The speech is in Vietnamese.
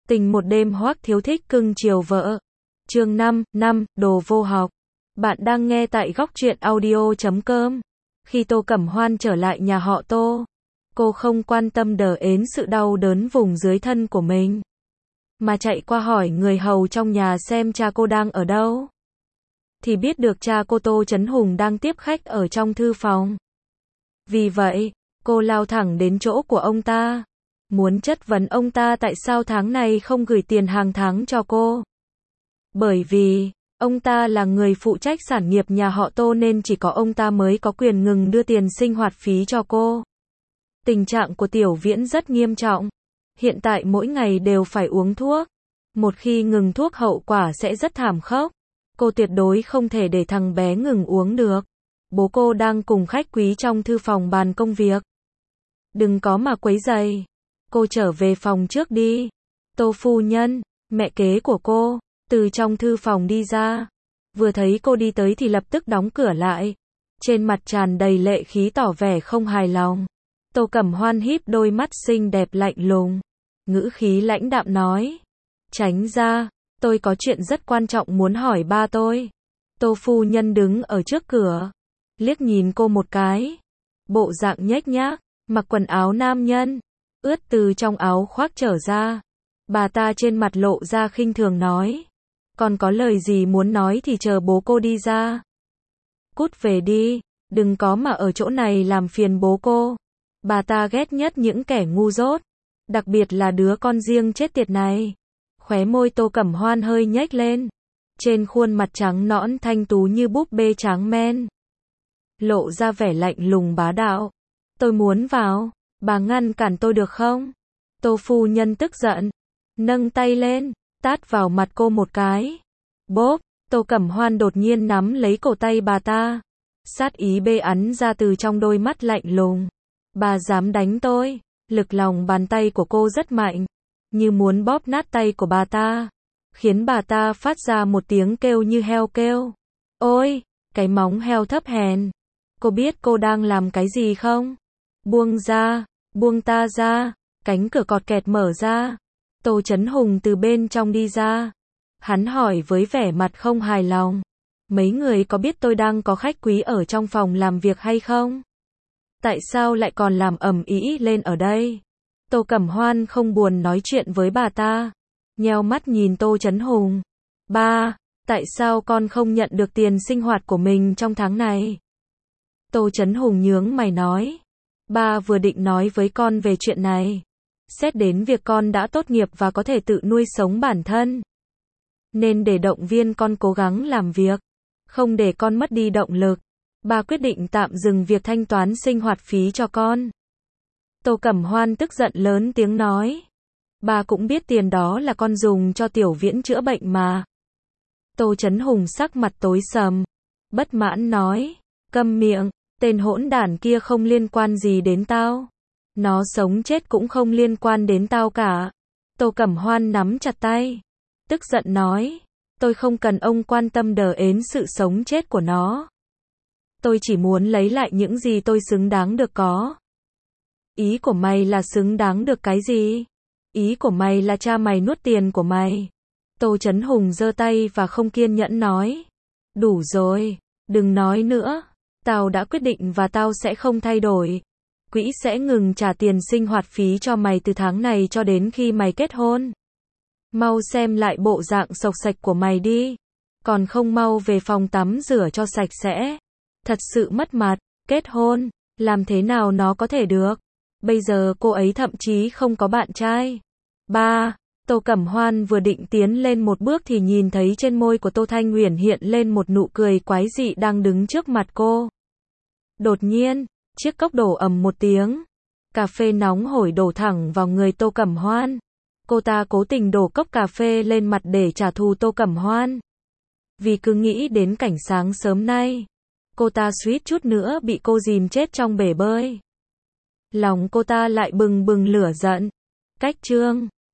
Tình một đêm Hoắc Thiếu thích cưng chiều vợ. Chương 5, đồ vô học. Bạn đang nghe tại góc truyện audio.com. Khi Tô Cẩm Hoan trở lại nhà họ Tô, cô không quan tâm đến sự đau đớn vùng dưới thân của mình, mà chạy qua hỏi người hầu trong nhà xem cha cô đang ở đâu. Thì biết được cha cô Tô Chấn Hùng đang tiếp khách ở trong thư phòng. Vì vậy, cô lao thẳng đến chỗ của ông ta, muốn chất vấn ông ta tại sao tháng này không gửi tiền hàng tháng cho cô. Bởi vì, ông ta là người phụ trách sản nghiệp nhà họ Tô nên chỉ có ông ta mới có quyền ngừng đưa tiền sinh hoạt phí cho cô. Tình trạng của Tiểu Viễn rất nghiêm trọng. Hiện tại mỗi ngày đều phải uống thuốc. Một khi ngừng thuốc hậu quả sẽ rất thảm khốc. Cô tuyệt đối không thể để thằng bé ngừng uống được. Bố cô đang cùng khách quý trong thư phòng bàn công việc. Đừng có mà quấy rầy. Cô trở về phòng trước đi. Tô phu nhân, mẹ kế của cô, từ trong thư phòng đi ra. Vừa thấy cô đi tới thì lập tức đóng cửa lại. Trên mặt tràn đầy lệ khí tỏ vẻ không hài lòng. Tô Cẩm Hoan híp đôi mắt xinh đẹp lạnh lùng. Ngữ khí lãnh đạm nói. Tránh ra, tôi có chuyện rất quan trọng muốn hỏi ba tôi. Tô phu nhân đứng ở trước cửa. Liếc nhìn cô một cái. Bộ dạng nhếch nhác, mặc quần áo nam nhân. Ướt từ trong áo khoác trở ra. Bà ta trên mặt lộ ra khinh thường nói. Còn có lời gì muốn nói thì chờ bố cô đi ra. Cút về đi, đừng có mà ở chỗ này làm phiền bố cô. Bà ta ghét nhất những kẻ ngu dốt. Đặc biệt là đứa con riêng chết tiệt này. Khóe môi Tô Cẩm Hoan hơi nhếch lên. Trên khuôn mặt trắng nõn thanh tú như búp bê tráng men. Lộ ra vẻ lạnh lùng bá đạo. Tôi muốn vào. Bà ngăn cản tôi được không? Tô phu nhân tức giận. Nâng tay lên, tát vào mặt cô một cái. Bốp, Tô Cẩm Hoan đột nhiên nắm lấy cổ tay bà ta. Sát ý bê ắn ra từ trong đôi mắt lạnh lùng. Bà dám đánh tôi. Lực lòng bàn tay của cô rất mạnh. Như muốn bóp nát tay của bà ta. Khiến bà ta phát ra một tiếng kêu như heo kêu. Ôi, cái móng heo thấp hèn. Cô biết cô đang làm cái gì không? Buông ra, buông ta ra. Cánh cửa cọt kẹt mở ra. Tô Chấn Hùng từ bên trong đi ra. Hắn hỏi với vẻ mặt không hài lòng. Mấy người có biết tôi đang có khách quý ở trong phòng làm việc hay không? Tại sao lại còn làm ầm ĩ lên ở đây? Tô Cẩm Hoan không buồn nói chuyện với bà ta. Nheo mắt nhìn Tô Chấn Hùng. Ba, tại sao con không nhận được tiền sinh hoạt của mình trong tháng này? Tô Chấn Hùng nhướng mày nói. Ba vừa định nói với con về chuyện này. Xét đến việc con đã tốt nghiệp và có thể tự nuôi sống bản thân. Nên để động viên con cố gắng làm việc. Không để con mất đi động lực. Ba quyết định tạm dừng việc thanh toán sinh hoạt phí cho con. Tô Cẩm Hoan tức giận lớn tiếng nói. Ba cũng biết tiền đó là con dùng cho Tiểu Viễn chữa bệnh mà. Tô Chấn Hùng sắc mặt tối sầm. Bất mãn nói. Câm miệng, tên hỗn đản kia không liên quan gì đến tao. Nó sống chết cũng không liên quan đến tao cả. Tô Cẩm Hoan nắm chặt tay. Tức giận nói. Tôi không cần ông quan tâm đến sự sống chết của nó. Tôi chỉ muốn lấy lại những gì tôi xứng đáng được có. Ý của mày là xứng đáng được cái gì? Ý của mày là cha mày nuốt tiền của mày. Tô Chấn Hùng giơ tay và không kiên nhẫn nói. Đủ rồi, đừng nói nữa. Tao đã quyết định và tao sẽ không thay đổi. Quỹ sẽ ngừng trả tiền sinh hoạt phí cho mày từ tháng này cho đến khi mày kết hôn. Mau xem lại bộ dạng xộc xạch của mày đi. Còn không mau về phòng tắm rửa cho sạch sẽ. Thật sự mất mặt. Kết hôn, làm thế nào nó có thể được? Bây giờ cô ấy thậm chí không có bạn trai. Ba, Tô Cẩm Hoan vừa định tiến lên một bước thì nhìn thấy trên môi của Tô Thanh Uyển hiện lên một nụ cười quái dị đang đứng trước mặt cô. Đột nhiên, chiếc cốc đổ ầm một tiếng. Cà phê nóng hổi đổ thẳng vào người Tô Cẩm Hoan. Cô ta cố tình đổ cốc cà phê lên mặt để trả thù Tô Cẩm Hoan. Vì cứ nghĩ đến cảnh sáng sớm nay, cô ta suýt chút nữa bị cô dìm chết trong bể bơi. Lòng cô ta lại bừng bừng lửa giận. Cách chương